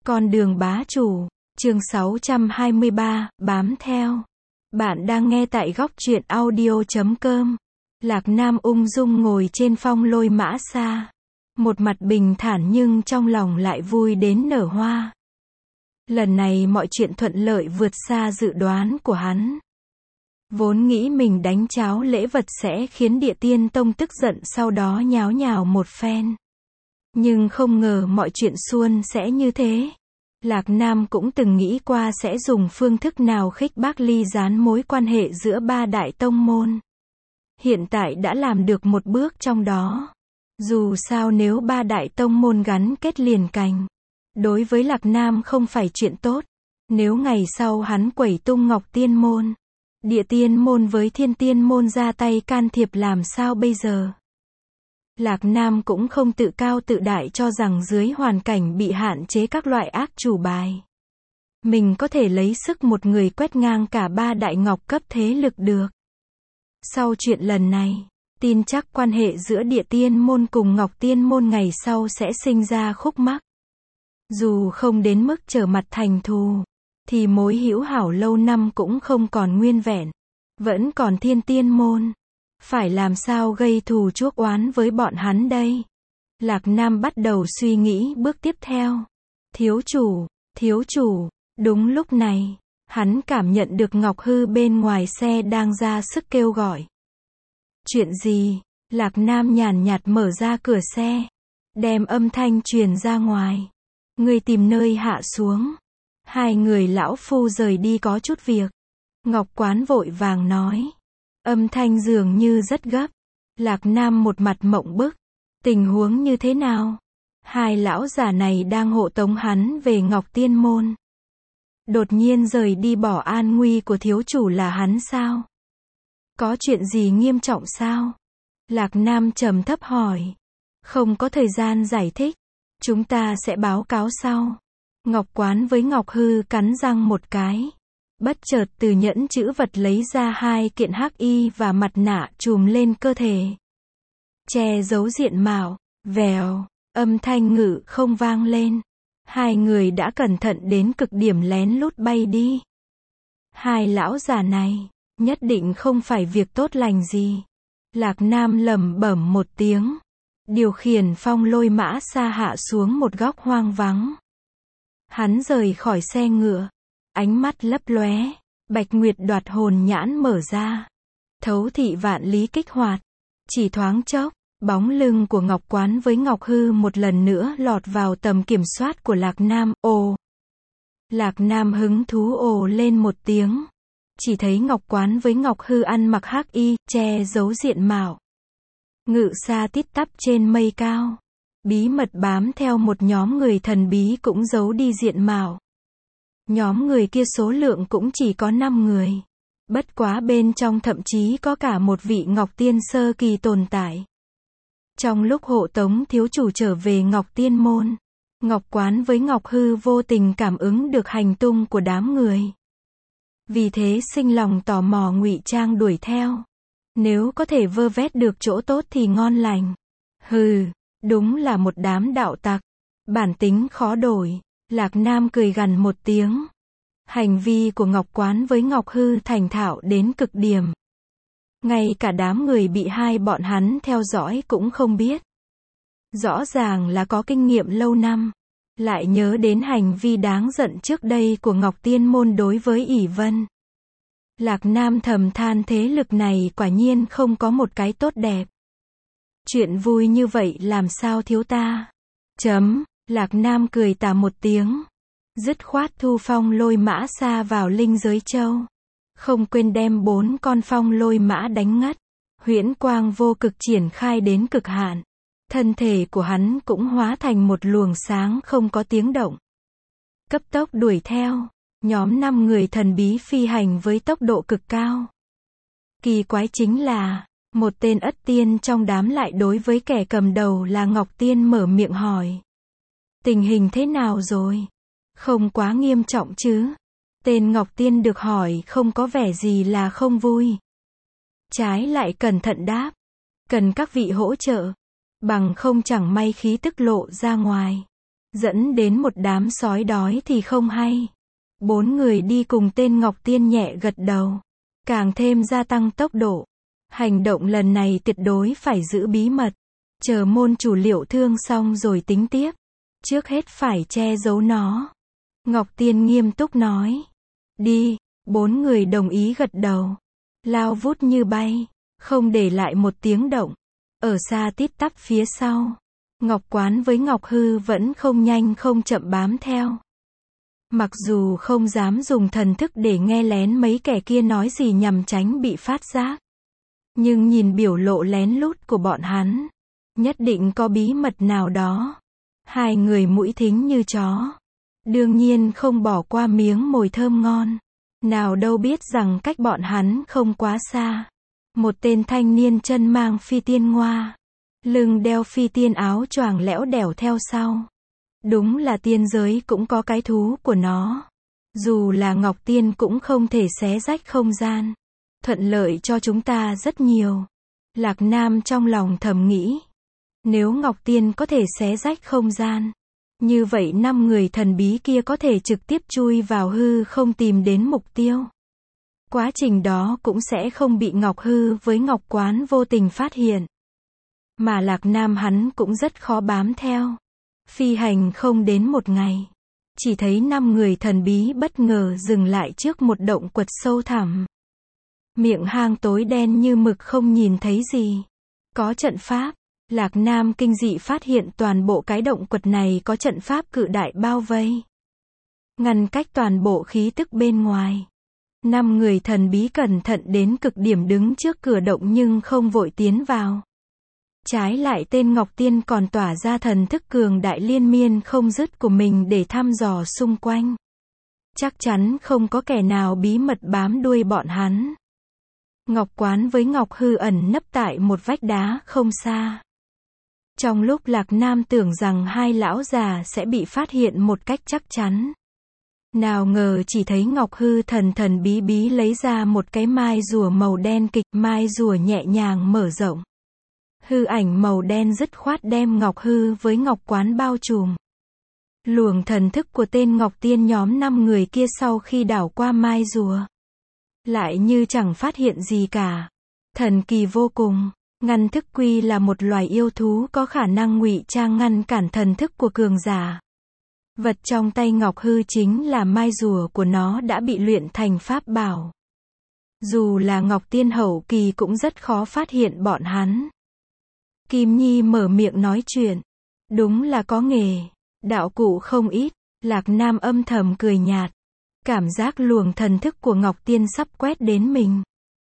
Con đường bá chủ, chương 623, bám theo. Bạn đang nghe tại góc truyện audio.com. Lạc Nam ung dung ngồi trên phong lôi mã xa. Một mặt bình thản nhưng trong lòng lại vui đến nở hoa. Lần này mọi chuyện thuận lợi vượt xa dự đoán của hắn. Vốn nghĩ mình đánh cháo lễ vật sẽ khiến Địa Tiên Tông tức giận sau đó nháo nhào một phen. Nhưng không ngờ mọi chuyện suôn sẽ như thế. Lạc Nam cũng từng nghĩ qua sẽ dùng phương thức nào khích bác ly gián mối quan hệ giữa ba đại tông môn. Hiện tại đã làm được một bước trong đó. Dù sao nếu ba đại tông môn gắn kết liền cành, đối với Lạc Nam không phải chuyện tốt. Nếu ngày sau hắn quẩy tung Ngọc Tiên môn, Địa Tiên môn với Thiên Tiên môn ra tay can thiệp làm sao bây giờ? Lạc Nam cũng không tự cao tự đại cho rằng dưới hoàn cảnh bị hạn chế các loại ác chủ bài, mình có thể lấy sức một người quét ngang cả ba đại ngọc cấp thế lực được. Sau chuyện lần này, tin chắc quan hệ giữa Địa Tiên môn cùng Ngọc Tiên môn ngày sau sẽ sinh ra khúc mắc. Dù không đến mức trở mặt thành thù, thì mối hữu hảo lâu năm cũng không còn nguyên vẹn. Vẫn còn Thiên Tiên môn. Phải làm sao gây thù chuốc oán với bọn hắn đây? Lạc Nam bắt đầu suy nghĩ bước tiếp theo. Thiếu chủ, đúng lúc này, hắn cảm nhận được Ngọc Hư bên ngoài xe đang ra sức kêu gọi. Chuyện gì? Lạc Nam nhàn nhạt mở ra cửa xe, đem âm thanh truyền ra ngoài. Ngươi tìm nơi hạ xuống. Hai người lão phu rời đi có chút việc. Ngọc Quán vội vàng nói. Âm thanh dường như rất gấp. Lạc Nam một mặt mộng bức. Tình huống như thế nào? Hai lão già này đang hộ tống hắn về Ngọc Tiên môn. Đột nhiên rời đi bỏ an nguy của thiếu chủ là hắn sao? Có chuyện gì nghiêm trọng sao? Lạc Nam trầm thấp hỏi. Không có thời gian giải thích. Chúng ta sẽ báo cáo sau. Ngọc Quán với Ngọc Hư cắn răng một cái. Bất chợt từ nhẫn chữ vật lấy ra hai kiện hắc y và mặt nạ trùm lên cơ thể. Che giấu diện mạo. Vèo, âm thanh ngự không vang lên. Hai người đã cẩn thận đến cực điểm lén lút bay đi. Hai lão già này, nhất định không phải việc tốt lành gì. Lạc Nam lẩm bẩm một tiếng. Điều khiển phong lôi mã xa hạ xuống một góc hoang vắng. Hắn rời khỏi xe ngựa. Ánh mắt lấp lóe, Bạch Nguyệt đoạt hồn nhãn mở ra. Thấu thị vạn lý kích hoạt. Chỉ thoáng chốc, bóng lưng của Ngọc Quán với Ngọc Hư một lần nữa lọt vào tầm kiểm soát của Lạc Nam. Ồ! Lạc Nam hứng thú ồ lên một tiếng. Chỉ thấy Ngọc Quán với Ngọc Hư ăn mặc hắc y, che giấu diện mạo. Ngự xa tít tắp trên mây cao. Bí mật bám theo một nhóm người thần bí cũng giấu đi diện mạo. Nhóm người kia số lượng cũng chỉ có 5 người. Bất quá bên trong thậm chí có cả một vị Ngọc Tiên sơ kỳ tồn tại. Trong lúc hộ tống thiếu chủ trở về Ngọc Tiên môn, Ngọc Quán với Ngọc Hư vô tình cảm ứng được hành tung của đám người. Vì thế sinh lòng tò mò ngụy trang đuổi theo. Nếu có thể vơ vét được chỗ tốt thì ngon lành. Hừ, đúng là một đám đạo tặc. Bản tính khó đổi. Lạc Nam cười gằn một tiếng. Hành vi của Ngọc Quán với Ngọc Hư thành thạo đến cực điểm. Ngay cả đám người bị hai bọn hắn theo dõi cũng không biết. Rõ ràng là có kinh nghiệm lâu năm. Lại nhớ đến hành vi đáng giận trước đây của Ngọc Tiên môn đối với ỷ Vân. Lạc Nam thầm than thế lực này quả nhiên không có một cái tốt đẹp. Chuyện vui như vậy làm sao thiếu ta? Lạc Nam cười tà một tiếng. Dứt khoát thu phong lôi mã xa vào linh giới châu. Không quên đem 4 con phong lôi mã đánh ngất. Huyễn quang vô cực triển khai đến cực hạn. Thân thể của hắn cũng hóa thành một luồng sáng không có tiếng động. Cấp tốc đuổi theo. Nhóm 5 người thần bí phi hành với tốc độ cực cao. Kỳ quái chính là, một tên ất tiên trong đám lại đối với kẻ cầm đầu là Ngọc Tiên mở miệng hỏi. Tình hình thế nào rồi? Không quá nghiêm trọng chứ? Tên Ngọc Tiên được hỏi không có vẻ gì là không vui. Trái lại cẩn thận đáp. Cần các vị hỗ trợ. Bằng không chẳng may khí tức lộ ra ngoài. dẫn đến một đám sói đói thì không hay. 4 người đi cùng tên Ngọc Tiên nhẹ gật đầu, càng thêm gia tăng tốc độ. Hành động lần này tuyệt đối phải giữ bí mật, chờ môn chủ Liệu thương xong rồi tính tiếp. Trước hết phải che giấu nó. Ngọc Tiên nghiêm túc nói. Đi, 4 người đồng ý gật đầu. Lao vút như bay, không để lại một tiếng động. Ở xa tít tắp phía sau, Ngọc Quán với Ngọc Hư vẫn không nhanh không chậm bám theo. Mặc dù không dám dùng thần thức để nghe lén mấy kẻ kia nói gì nhằm tránh bị phát giác, nhưng nhìn biểu lộ lén lút của bọn hắn, nhất định có bí mật nào đó. Hai người mũi thính như chó, đương nhiên không bỏ qua miếng mồi thơm ngon. Nào đâu biết rằng cách bọn hắn không quá xa, một tên thanh niên chân mang phi tiên ngoa, lưng đeo phi tiên áo choàng lẽo đẻo theo sau. Đúng là tiên giới cũng có cái thú của nó. Dù là Ngọc Tiên cũng không thể xé rách không gian, thuận lợi cho chúng ta rất nhiều. Lạc Nam trong lòng thầm nghĩ, nếu Ngọc Tiên có thể xé rách không gian, như vậy 5 người thần bí kia có thể trực tiếp chui vào hư không tìm đến mục tiêu. Quá trình đó cũng sẽ không bị Ngọc Hư với Ngọc Quán vô tình phát hiện. Mà Lạc Nam hắn cũng rất khó bám theo. Phi hành không đến một ngày, chỉ thấy 5 người thần bí bất ngờ dừng lại trước một động quật sâu thẳm. Miệng hang tối đen như mực không nhìn thấy gì. Có trận pháp. Lạc Nam kinh dị phát hiện toàn bộ cái động quật này có trận pháp cự đại bao vây, ngăn cách toàn bộ khí tức bên ngoài. 5 người thần bí cẩn thận đến cực điểm đứng trước cửa động nhưng không vội tiến vào. Trái lại tên Ngọc Tiên còn tỏa ra thần thức cường đại liên miên không dứt của mình để thăm dò xung quanh. Chắc chắn không có kẻ nào bí mật bám đuôi bọn hắn. Ngọc Quán với Ngọc Hư ẩn nấp tại một vách đá không xa. Trong lúc Lạc Nam tưởng rằng hai lão già sẽ bị phát hiện một cách chắc chắn, nào ngờ chỉ thấy Ngọc Hư thần thần bí bí lấy ra một cái mai rùa màu đen kịch, mai rùa nhẹ nhàng mở rộng. Hư ảnh màu đen dứt khoát đem Ngọc Hư với Ngọc Quán bao trùm. Luồng thần thức của tên Ngọc Tiên nhóm 5 người kia sau khi đảo qua mai rùa, lại như chẳng phát hiện gì cả. Thần kỳ vô cùng. Ngăn thức quy là một loài yêu thú có khả năng ngụy trang ngăn cản thần thức của cường giả. Vật trong tay Ngọc Hư chính là mai rùa của nó đã bị luyện thành pháp bảo. Dù là Ngọc Tiên hậu kỳ cũng rất khó phát hiện bọn hắn. Kim Nhi mở miệng nói chuyện. Đúng là có nghề, đạo cụ không ít. Lạc Nam âm thầm cười nhạt. Cảm giác luồng thần thức của Ngọc Tiên sắp quét đến mình.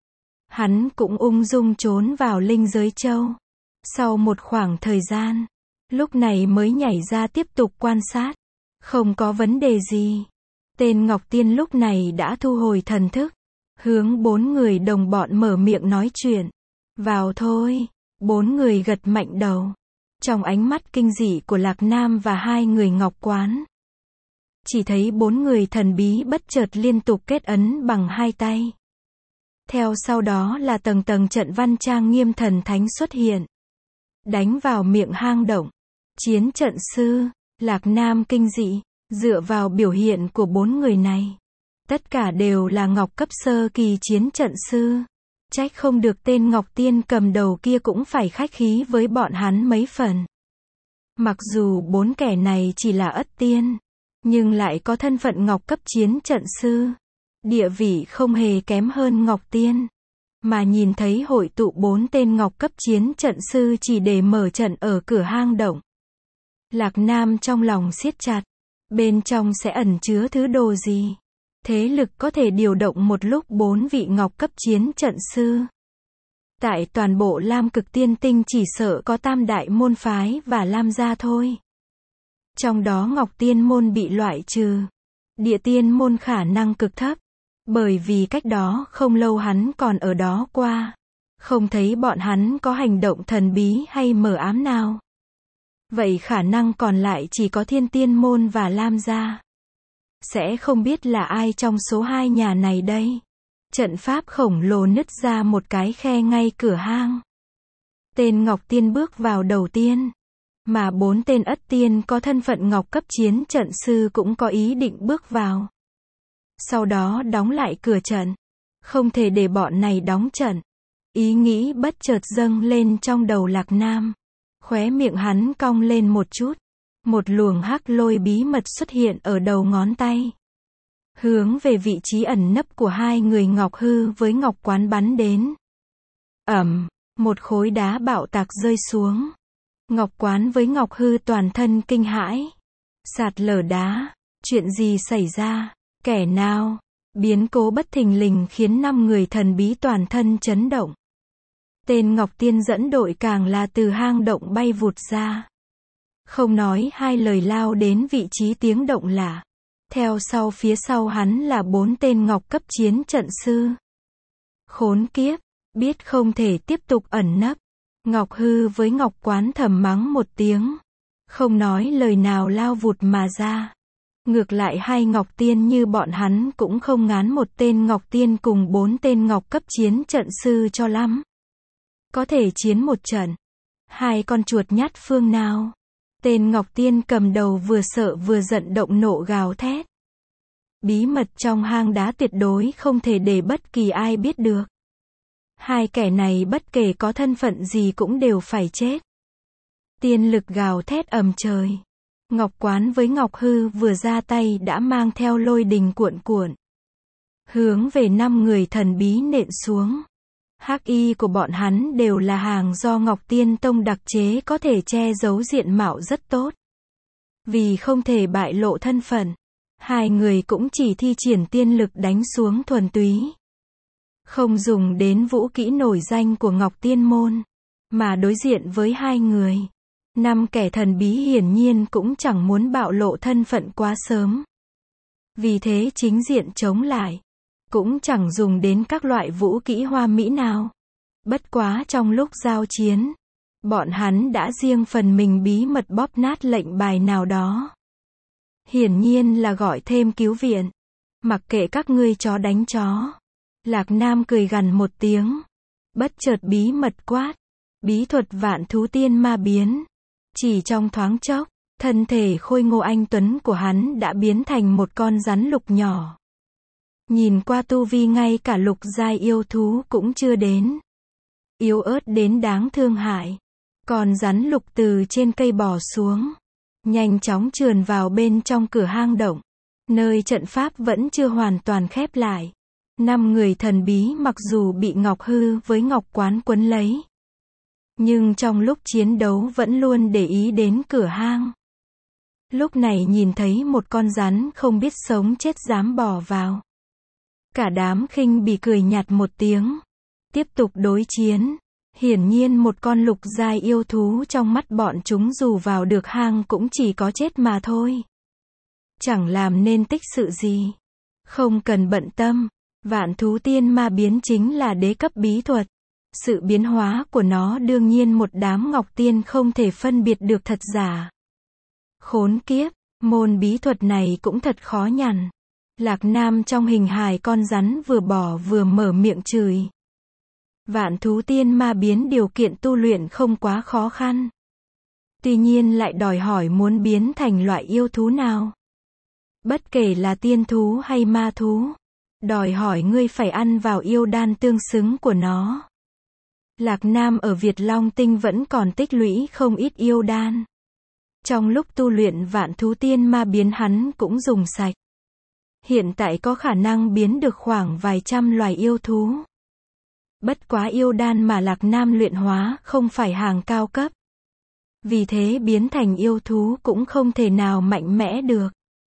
Hắn cũng ung dung trốn vào linh giới châu. Sau một khoảng thời gian, lúc này mới nhảy ra tiếp tục quan sát. Không có vấn đề gì. Tên Ngọc Tiên lúc này đã thu hồi thần thức, hướng 4 người đồng bọn mở miệng nói chuyện. Vào thôi. 4 người gật mạnh đầu. Trong ánh mắt kinh dị của Lạc Nam và 2 người Ngọc Quán, chỉ thấy 4 người thần bí bất chợt liên tục kết ấn bằng 2 tay. Theo sau đó là tầng tầng trận văn trang nghiêm thần thánh xuất hiện, đánh vào miệng hang động. Chiến trận sư. Lạc Nam kinh dị, dựa vào biểu hiện của 4 người này, tất cả đều là ngọc cấp sơ kỳ chiến trận sư. Trách không được tên Ngọc Tiên cầm đầu kia cũng phải khách khí với bọn hắn mấy phần. Mặc dù 4 kẻ này chỉ là ất tiên, nhưng lại có thân phận ngọc cấp chiến trận sư. Địa vị không hề kém hơn Ngọc Tiên. Mà nhìn thấy hội tụ 4 tên ngọc cấp chiến trận sư chỉ để mở trận ở cửa hang động, Lạc Nam trong lòng siết chặt. Bên trong sẽ ẩn chứa thứ đồ gì? Thế lực có thể điều động một lúc 4 vị ngọc cấp chiến trận sư. Tại toàn bộ Lam Cực Tiên Tinh chỉ sợ có Tam Đại môn phái và Lam gia thôi. Trong đó Ngọc Tiên môn bị loại trừ. Địa Tiên môn khả năng cực thấp. Bởi vì cách đó không lâu hắn còn ở đó qua. Không thấy bọn hắn có hành động thần bí hay mờ ám nào. Vậy khả năng còn lại chỉ có Thiên Tiên môn và Lam gia. Sẽ không biết là ai trong số 2 nhà này đây. Trận pháp khổng lồ nứt ra một cái khe ngay cửa hang. Tên Ngọc Tiên bước vào đầu tiên. Mà 4 tên ất tiên có thân phận ngọc cấp chiến trận sư cũng có ý định bước vào. Sau đó đóng lại cửa trận. Không thể để bọn này đóng trận. Ý nghĩ bất chợt dâng lên trong đầu Lạc Nam. Khóe miệng hắn cong lên một chút. Một luồng hắc lôi bí mật xuất hiện ở đầu ngón tay. Hướng về vị trí ẩn nấp của hai người Ngọc Hư với Ngọc Quán bắn đến. Một khối đá bạo tạc rơi xuống. Ngọc Quán với Ngọc Hư toàn thân kinh hãi. Sạt lở đá. Chuyện gì xảy ra? Kẻ nào? Biến cố bất thình lình khiến 5 người thần bí toàn thân chấn động. Tên Ngọc Tiên dẫn đội càng là từ hang động bay vụt ra. Không nói hai lời lao đến vị trí tiếng động lạ. Theo sau phía sau hắn là 4 tên ngọc cấp chiến trận sư. Khốn kiếp, biết không thể tiếp tục ẩn nấp. Ngọc Hư với Ngọc Quán thầm mắng một tiếng. Không nói lời nào lao vụt mà ra. Ngược lại hai Ngọc Tiên như bọn hắn cũng không ngán một tên Ngọc Tiên cùng 4 tên ngọc cấp chiến trận sư cho lắm. Có thể chiến một trận. Hai con chuột nhát phương nào. Tên Ngọc Tiên cầm đầu vừa sợ vừa giận động nộ gào thét. Bí mật trong hang đá tuyệt đối không thể để bất kỳ ai biết được. Hai kẻ này bất kể có thân phận gì cũng đều phải chết. Tiên lực gào thét ầm trời. Ngọc Quán với Ngọc Hư vừa ra tay đã mang theo lôi đình cuộn cuộn. Hướng về 5 người thần bí nện xuống. Hắc y của bọn hắn đều là hàng do Ngọc Tiên Tông đặc chế có thể che giấu diện mạo rất tốt. Vì không thể bại lộ thân phận, hai người cũng chỉ thi triển tiên lực đánh xuống thuần túy. Không dùng đến vũ kỹ nổi danh của Ngọc Tiên Môn, mà đối diện với hai người. 5 kẻ thần bí hiển nhiên cũng chẳng muốn bạo lộ thân phận quá sớm. Vì thế chính diện chống lại. Cũng chẳng dùng đến các loại vũ kỹ hoa mỹ nào. Bất quá trong lúc giao chiến, bọn hắn đã riêng phần mình bí mật bóp nát lệnh bài nào đó. Hiển nhiên là gọi thêm cứu viện. Mặc kệ các ngươi chó đánh chó. Lạc Nam cười gằn một tiếng. Bất chợt bí mật quát. Bí thuật vạn thú tiên ma biến. Chỉ trong thoáng chốc, thân thể khôi ngô anh tuấn của hắn đã biến thành một con rắn lục nhỏ. Nhìn qua tu vi ngay cả lục giai yêu thú cũng chưa đến. Yếu ớt đến đáng thương hại. Còn rắn lục từ trên cây bò xuống. Nhanh chóng trườn vào bên trong cửa hang động. Nơi trận pháp vẫn chưa hoàn toàn khép lại. 5 người thần bí mặc dù bị Ngọc Hư với Ngọc Quán quấn lấy. Nhưng trong lúc chiến đấu vẫn luôn để ý đến cửa hang. Lúc này nhìn thấy một con rắn không biết sống chết dám bò vào. Cả đám khinh bỉ cười nhạt một tiếng. Tiếp tục đối chiến. Hiển nhiên một con lục giai yêu thú trong mắt bọn chúng dù vào được hang cũng chỉ có chết mà thôi. Chẳng làm nên tích sự gì. Không cần bận tâm. Vạn thú tiên ma biến chính là đế cấp bí thuật. Sự biến hóa của nó đương nhiên một đám ngọc tiên không thể phân biệt được thật giả. Khốn kiếp, môn bí thuật này cũng thật khó nhằn. Lạc Nam trong hình hài con rắn vừa bò vừa mở miệng chửi. Vạn thú tiên ma biến điều kiện tu luyện không quá khó khăn. Tuy nhiên lại đòi hỏi muốn biến thành loại yêu thú nào. Bất kể là tiên thú hay ma thú. Đòi hỏi ngươi phải ăn vào yêu đan tương xứng của nó. Lạc Nam ở Việt Long Tinh vẫn còn tích lũy không ít yêu đan. Trong lúc tu luyện vạn thú tiên ma biến hắn cũng dùng sạch. Hiện tại có khả năng biến được khoảng vài trăm loài yêu thú. Bất quá yêu đan mà Lạc Nam luyện hóa không phải hàng cao cấp. Vì thế biến thành yêu thú cũng không thể nào mạnh mẽ được.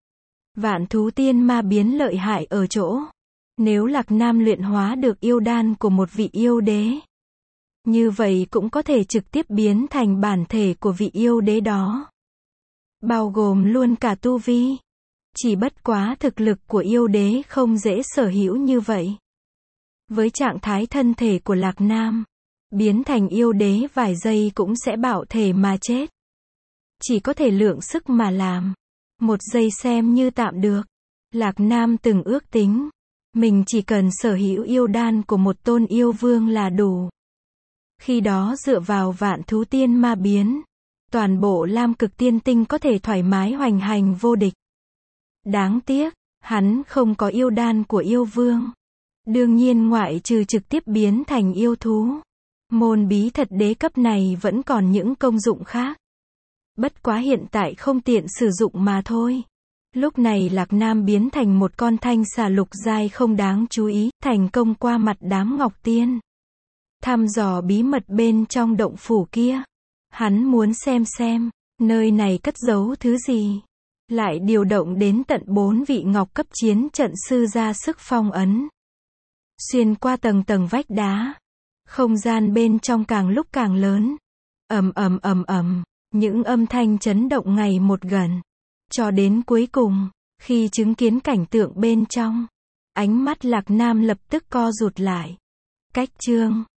Vạn thú tiên ma biến lợi hại ở chỗ. Nếu Lạc Nam luyện hóa được yêu đan của một vị yêu đế. Như vậy cũng có thể trực tiếp biến thành bản thể của vị yêu đế đó. Bao gồm luôn cả tu vi. Chỉ bất quá thực lực của yêu đế không dễ sở hữu như vậy. Với trạng thái thân thể của Lạc Nam, biến thành yêu đế vài giây cũng sẽ bạo thể mà chết. Chỉ có thể lượng sức mà làm. Một giây xem như tạm được. Lạc Nam từng ước tính. Mình chỉ cần sở hữu yêu đan của một tôn yêu vương là đủ. Khi đó dựa vào vạn thú tiên ma biến. toàn bộ Lam Cực Tiên Tinh có thể thoải mái hoành hành vô địch. Đáng tiếc, hắn không có yêu đan của yêu vương. Đương nhiên ngoại trừ trực tiếp biến thành yêu thú, môn bí thật đế cấp này vẫn còn những công dụng khác. Bất quá hiện tại không tiện sử dụng mà thôi. Lúc này Lạc Nam biến thành một con thanh xà lục giai không đáng chú ý, thành công qua mặt đám Ngọc Tiên. Thăm dò bí mật bên trong động phủ kia. Hắn muốn xem, nơi này cất giấu thứ gì. Lại điều động đến tận 4 vị ngọc cấp chiến trận sư ra sức phong ấn. Xuyên qua tầng tầng vách đá. Không gian bên trong càng lúc càng lớn. Ầm ầm ầm ầm, những âm thanh chấn động ngày một gần. Cho đến cuối cùng, khi chứng kiến cảnh tượng bên trong, ánh mắt Lạc Nam lập tức co rụt lại. Cách chương